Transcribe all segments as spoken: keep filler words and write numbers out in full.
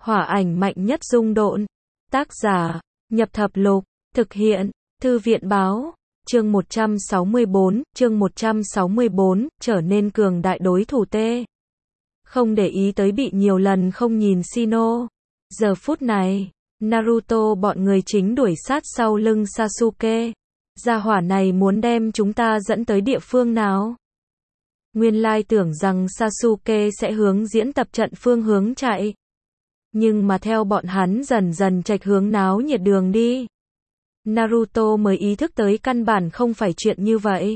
Hỏa ảnh mạnh nhất dung độn. Tác giả, Nhập Thập Lục. Thực hiện, Thư viện báo. Chương một trăm sáu mươi bốn, chương một trăm sáu mươi bốn, trở nên cường đại đối thủ T. Không để ý tới bị nhiều lần không nhìn Shino. Giờ phút này, Naruto bọn người chính đuổi sát sau lưng Sasuke. Gia hỏa này muốn đem chúng ta dẫn tới địa phương nào? Nguyên lai tưởng rằng Sasuke sẽ hướng diễn tập trận phương hướng chạy. Nhưng mà theo bọn hắn dần dần chệch hướng náo nhiệt đường đi. Naruto mới ý thức tới căn bản không phải chuyện như vậy.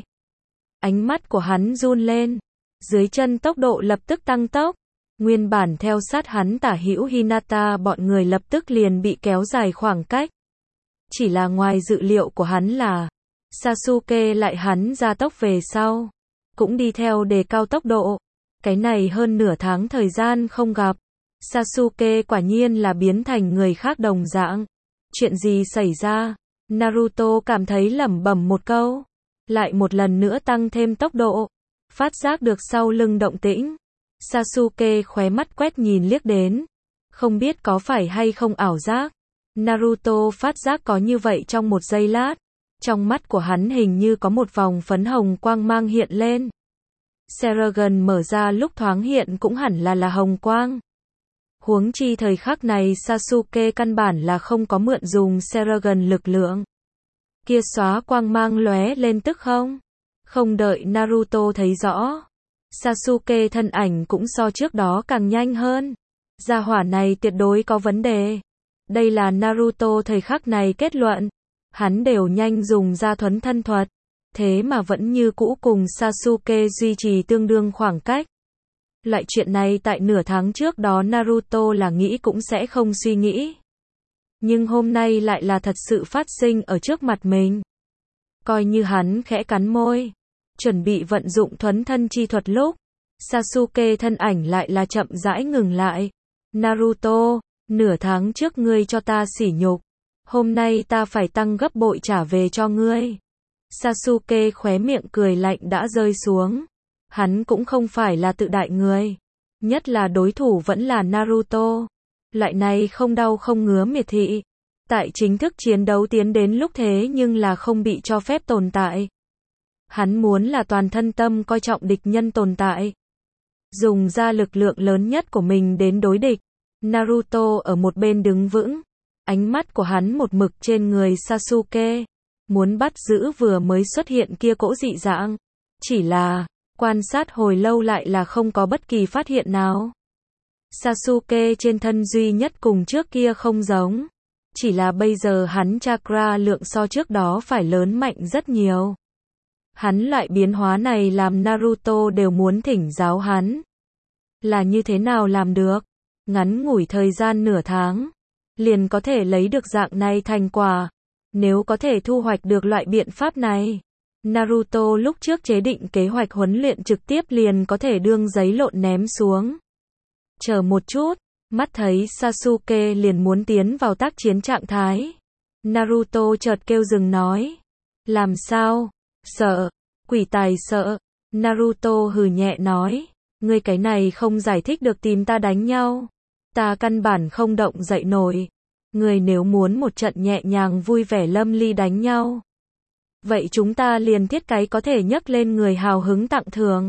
Ánh mắt của hắn run lên. Dưới chân tốc độ lập tức tăng tốc. Nguyên bản theo sát hắn tả hữu Hinata bọn người lập tức liền bị kéo dài khoảng cách. Chỉ là ngoài dự liệu của hắn là Sasuke lại hắn ra tốc về sau. Cũng đi theo đề cao tốc độ. Cái này hơn nửa tháng thời gian không gặp. Sasuke quả nhiên là biến thành người khác đồng dạng. Chuyện gì xảy ra? Naruto cảm thấy lẩm bẩm một câu. Lại một lần nữa tăng thêm tốc độ. Phát giác được sau lưng động tĩnh. Sasuke khóe mắt quét nhìn liếc đến. Không biết có phải hay không ảo giác. Naruto phát giác có như vậy trong một giây lát. Trong mắt của hắn hình như có một vòng phấn hồng quang mang hiện lên. Sharingan mở ra lúc thoáng hiện cũng hẳn là là hồng quang. Huống chi thời khắc này Sasuke căn bản là không có mượn dùng Sharingan lực lượng. Kia xóa quang mang lóe lên tức không? Không đợi Naruto thấy rõ. Sasuke thân ảnh cũng so trước đó càng nhanh hơn. Gia hỏa này tuyệt đối có vấn đề. Đây là Naruto thời khắc này kết luận. Hắn đều nhanh dùng ra thuấn thân thuật. Thế mà vẫn như cũ cùng Sasuke duy trì tương đương khoảng cách. Loại chuyện này tại nửa tháng trước đó Naruto là nghĩ cũng sẽ không suy nghĩ. Nhưng hôm nay lại là thật sự phát sinh ở trước mặt mình. Coi như hắn khẽ cắn môi. Chuẩn bị vận dụng thuấn thân chi thuật lúc. Sasuke thân ảnh lại là chậm rãi ngừng lại. Naruto, nửa tháng trước ngươi cho ta sỉ nhục. Hôm nay ta phải tăng gấp bội trả về cho ngươi. Sasuke khóe miệng cười lạnh đã rơi xuống. Hắn cũng không phải là tự đại người. Nhất là đối thủ vẫn là Naruto. Loại này không đau không ngứa miệt thị. Tại chính thức chiến đấu tiến đến lúc thế nhưng là không bị cho phép tồn tại. Hắn muốn là toàn thân tâm coi trọng địch nhân tồn tại. Dùng ra lực lượng lớn nhất của mình đến đối địch. Naruto ở một bên đứng vững. Ánh mắt của hắn một mực trên người Sasuke. Muốn bắt giữ vừa mới xuất hiện kia cỗ dị dạng. Chỉ là, quan sát hồi lâu lại là không có bất kỳ phát hiện nào. Sasuke trên thân duy nhất cùng trước kia không giống. Chỉ là bây giờ hắn chakra lượng so trước đó phải lớn mạnh rất nhiều. Hắn loại biến hóa này làm Naruto đều muốn thỉnh giáo hắn. Là như thế nào làm được? Ngắn ngủi thời gian nửa tháng. Liền có thể lấy được dạng này thành quả. Nếu có thể thu hoạch được loại biện pháp này. Naruto lúc trước chế định kế hoạch huấn luyện trực tiếp liền có thể đương giấy lộn ném xuống. Chờ một chút, mắt thấy Sasuke liền muốn tiến vào tác chiến trạng thái. Naruto chợt kêu dừng nói. Làm sao? Sợ. Quỷ tài sợ. Naruto hừ nhẹ nói. Ngươi cái này không giải thích được tìm ta đánh nhau. Ta căn bản không động dậy nổi. Ngươi nếu muốn một trận nhẹ nhàng vui vẻ lâm ly đánh nhau. Vậy chúng ta liền thiết cái có thể nhấc lên người hào hứng tặng thưởng.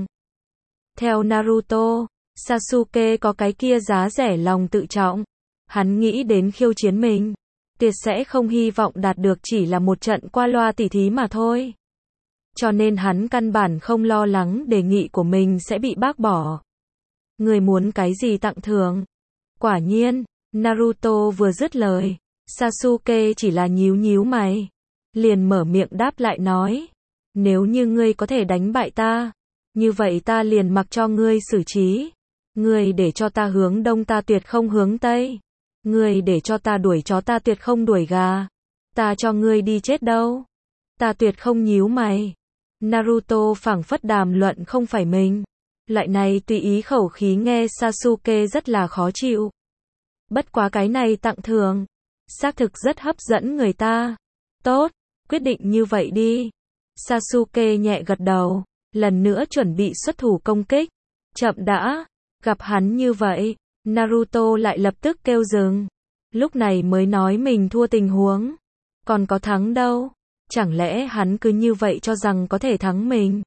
Theo Naruto, Sasuke có cái kia giá rẻ lòng tự trọng. Hắn nghĩ đến khiêu chiến mình. Tuyệt sẽ không hy vọng đạt được chỉ là một trận qua loa tỉ thí mà thôi. Cho nên hắn căn bản không lo lắng đề nghị của mình sẽ bị bác bỏ. Người muốn cái gì tặng thưởng? Quả nhiên, Naruto vừa dứt lời. Sasuke chỉ là nhíu nhíu mày. Liền mở miệng đáp lại nói. Nếu như ngươi có thể đánh bại ta. Như vậy ta liền mặc cho ngươi xử trí. Ngươi để cho ta hướng đông ta tuyệt không hướng tây. Ngươi để cho ta đuổi chó ta tuyệt không đuổi gà. Ta cho ngươi đi chết đâu. Ta tuyệt không nhíu mày. Naruto phảng phất đàm luận không phải mình. Loại này tùy ý khẩu khí nghe Sasuke rất là khó chịu. Bất quá cái này tặng thưởng. Xác thực rất hấp dẫn người ta. Tốt, quyết định như vậy đi. Sasuke nhẹ gật đầu. Lần nữa chuẩn bị xuất thủ công kích. Chậm đã. Gặp hắn như vậy. Naruto lại lập tức kêu dừng. Lúc này mới nói mình thua tình huống. Còn có thắng đâu. Chẳng lẽ hắn cứ như vậy cho rằng có thể thắng mình?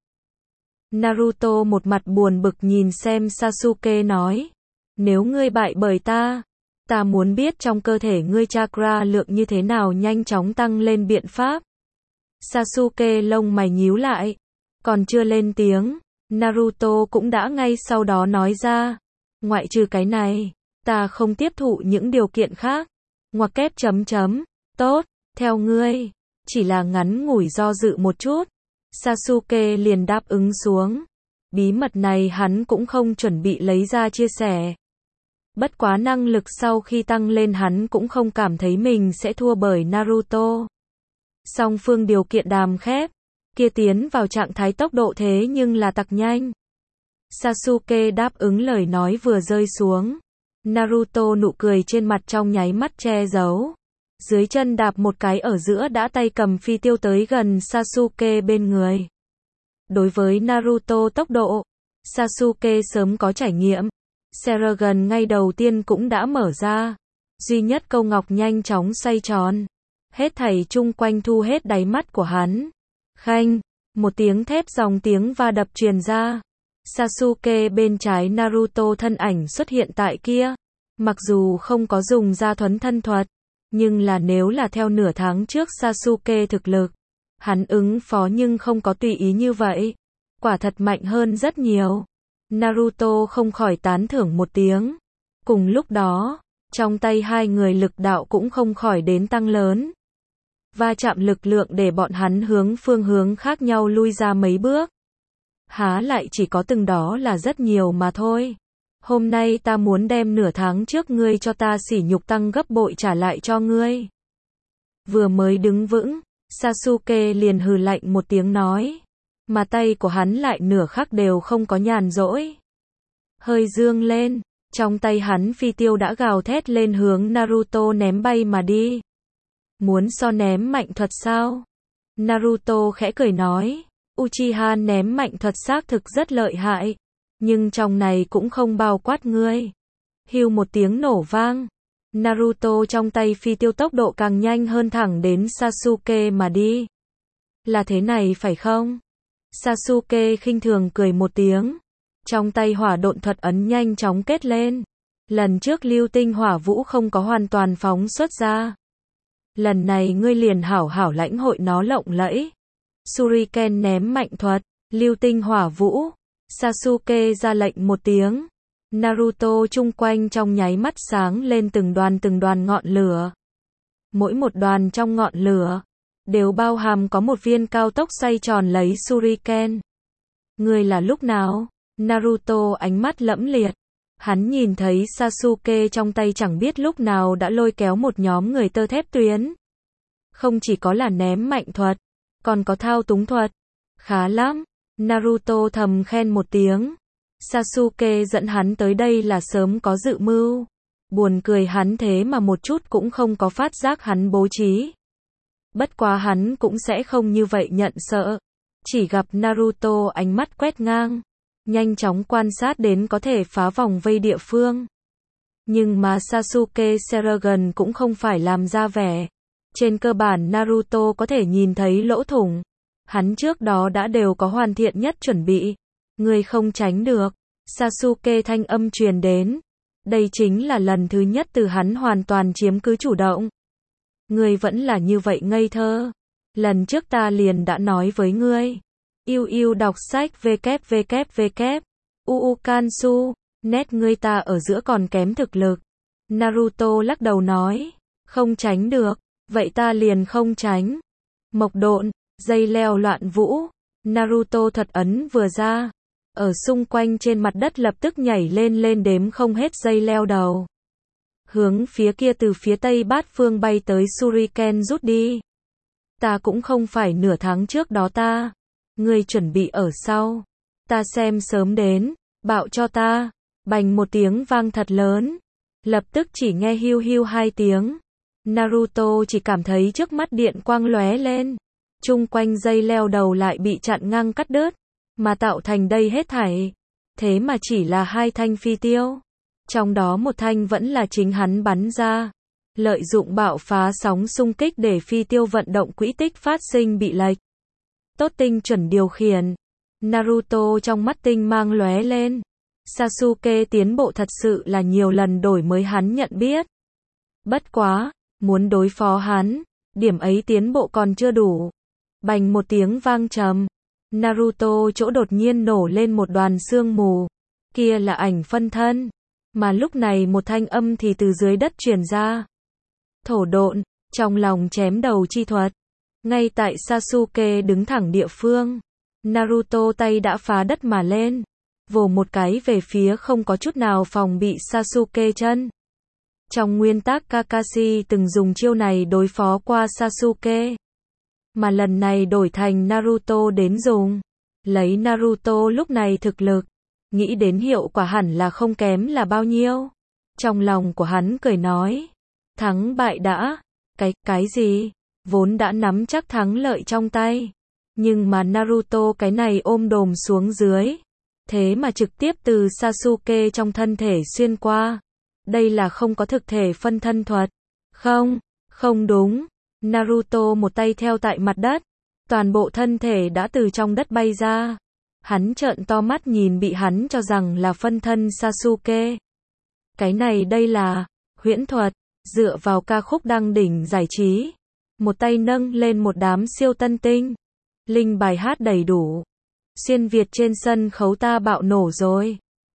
Naruto một mặt buồn bực nhìn xem Sasuke nói. Nếu ngươi bại bởi ta, ta muốn biết trong cơ thể ngươi chakra lượng như thế nào nhanh chóng tăng lên biện pháp. Sasuke lông mày nhíu lại. Còn chưa lên tiếng, Naruto cũng đã ngay sau đó nói ra. Ngoại trừ cái này, ta không tiếp thụ những điều kiện khác. Ngoặc kép chấm chấm. Tốt, theo ngươi. Chỉ là ngắn ngủi do dự một chút. Sasuke liền đáp ứng xuống. Bí mật này hắn cũng không chuẩn bị lấy ra chia sẻ. Bất quá năng lực sau khi tăng lên hắn cũng không cảm thấy mình sẽ thua bởi Naruto. Song phương điều kiện đàm khép. Kia tiến vào trạng thái tốc độ thế nhưng là tặc nhanh. Sasuke đáp ứng lời nói vừa rơi xuống. Naruto nụ cười trên mặt trong nháy mắt che giấu. Dưới chân đạp một cái ở giữa đã tay cầm phi tiêu tới gần Sasuke bên người. Đối với Naruto tốc độ, Sasuke sớm có trải nghiệm. Sharingan ngay đầu tiên cũng đã mở ra. Duy nhất câu ngọc nhanh chóng xoay tròn. Hết thảy chung quanh thu hết đáy mắt của hắn. Khanh, một tiếng thép dòng tiếng va đập truyền ra. Sasuke bên trái Naruto thân ảnh xuất hiện tại kia. Mặc dù không có dùng ra thuấn thân thuật, nhưng là nếu là theo nửa tháng trước Sasuke thực lực, hắn ứng phó nhưng không có tùy ý như vậy. Quả thật mạnh hơn rất nhiều. Naruto không khỏi tán thưởng một tiếng. Cùng lúc đó, trong tay hai người lực đạo cũng không khỏi đến tăng lớn. Va chạm lực lượng để bọn hắn hướng phương hướng khác nhau lui ra mấy bước. Há lại chỉ có từng đó là rất nhiều mà thôi. Hôm nay ta muốn đem nửa tháng trước ngươi cho ta sỉ nhục tăng gấp bội trả lại cho ngươi. Vừa mới đứng vững, Sasuke liền hừ lạnh một tiếng nói. Mà tay của hắn lại nửa khắc đều không có nhàn rỗi. Hơi dương lên, trong tay hắn phi tiêu đã gào thét lên hướng Naruto ném bay mà đi. Muốn so ném mạnh thuật sao? Naruto khẽ cười nói. Uchiha ném mạnh thuật xác thực rất lợi hại. Nhưng trong này cũng không bao quát ngươi. Hưu một tiếng nổ vang. Naruto trong tay phi tiêu tốc độ càng nhanh hơn thẳng đến Sasuke mà đi. Là thế này phải không? Sasuke khinh thường cười một tiếng. Trong tay hỏa độn thuật ấn nhanh chóng kết lên. Lần trước lưu tinh hỏa vũ không có hoàn toàn phóng xuất ra. Lần này ngươi liền hảo hảo lãnh hội nó lộng lẫy. Shuriken ném mạnh thuật, lưu tinh hỏa vũ. Sasuke ra lệnh một tiếng. Naruto chung quanh trong nháy mắt sáng lên từng đoàn từng đoàn ngọn lửa. Mỗi một đoàn trong ngọn lửa đều bao hàm có một viên cao tốc xoay tròn lấy Shuriken. Ngươi là lúc nào? Naruto ánh mắt lẫm liệt. Hắn nhìn thấy Sasuke trong tay chẳng biết lúc nào đã lôi kéo một nhóm người tơ thép tuyến. Không chỉ có là ném mạnh thuật, còn có thao túng thuật. Khá lắm. Naruto thầm khen một tiếng. Sasuke dẫn hắn tới đây là sớm có dự mưu. Buồn cười hắn thế mà một chút cũng không có phát giác hắn bố trí. Bất quá hắn cũng sẽ không như vậy nhận sợ. Chỉ gặp Naruto ánh mắt quét ngang. Nhanh chóng quan sát đến có thể phá vòng vây địa phương. Nhưng mà Sasuke Sharingan cũng không phải làm ra vẻ. Trên cơ bản Naruto có thể nhìn thấy lỗ thủng. Hắn trước đó đã đều có hoàn thiện nhất chuẩn bị. Người không tránh được. Sasuke thanh âm truyền đến. Đây chính là lần thứ nhất từ hắn hoàn toàn chiếm cứ chủ động. Ngươi vẫn là như vậy ngây thơ. Lần trước ta liền đã nói với ngươi. Yêu yêu đọc sách www. Uukansu. Nét ngươi ta ở giữa còn kém thực lực. Naruto lắc đầu nói. Không tránh được. Vậy ta liền không tránh. Mộc độn. Dây leo loạn vũ. Naruto thuật ấn vừa ra. Ở xung quanh trên mặt đất lập tức nhảy lên lên đếm không hết dây leo đầu. Hướng phía kia từ phía tây bát phương bay tới Shuriken rút đi. Ta cũng không phải nửa tháng trước đó ta. Ngươi chuẩn bị ở sau. Ta xem sớm đến. Bạo cho ta. Bành một tiếng vang thật lớn. Lập tức chỉ nghe hiu hiu hai tiếng. Naruto chỉ cảm thấy trước mắt điện quang lóe lên. Chung quanh dây leo đầu lại bị chặn ngang cắt đứt. Mà tạo thành đây hết thảy. Thế mà chỉ là hai thanh phi tiêu. Trong đó một thanh vẫn là chính hắn bắn ra. Lợi dụng bạo phá sóng xung kích để phi tiêu vận động quỹ tích phát sinh bị lệch. Tốt tinh chuẩn điều khiển. Naruto trong mắt tinh mang lóe lên. Sasuke tiến bộ thật sự là nhiều lần đổi mới hắn nhận biết. Bất quá, muốn đối phó hắn, điểm ấy tiến bộ còn chưa đủ. Bành một tiếng vang trầm. Naruto chỗ đột nhiên nổ lên một đoàn sương mù. Kia là ảnh phân thân. Mà lúc này một thanh âm thì từ dưới đất truyền ra. Thổ độn, trong lòng chém đầu chi thuật. Ngay tại Sasuke đứng thẳng địa phương, Naruto tay đã phá đất mà lên, vồ một cái về phía không có chút nào phòng bị Sasuke chân. Trong nguyên tắc Kakashi từng dùng chiêu này đối phó qua Sasuke, mà lần này đổi thành Naruto đến dùng. Lấy Naruto lúc này thực lực, nghĩ đến hiệu quả hẳn là không kém là bao nhiêu. Trong lòng của hắn cười nói, thắng bại đã, cái, cái gì? Vốn đã nắm chắc thắng lợi trong tay. Nhưng mà Naruto cái này ôm đồm xuống dưới. Thế mà trực tiếp từ Sasuke trong thân thể xuyên qua. Đây là không có thực thể phân thân thuật. Không, không đúng. Naruto một tay theo tại mặt đất. Toàn bộ thân thể đã từ trong đất bay ra. Hắn trợn to mắt nhìn bị hắn cho rằng là phân thân Sasuke. Cái này đây là huyễn thuật. Dựa vào ca khúc đăng đỉnh giải trí. Một tay nâng lên một đám siêu tân tinh. Linh bài hát đầy đủ. Xuyên Việt trên sân khấu ta bạo nổ rồi.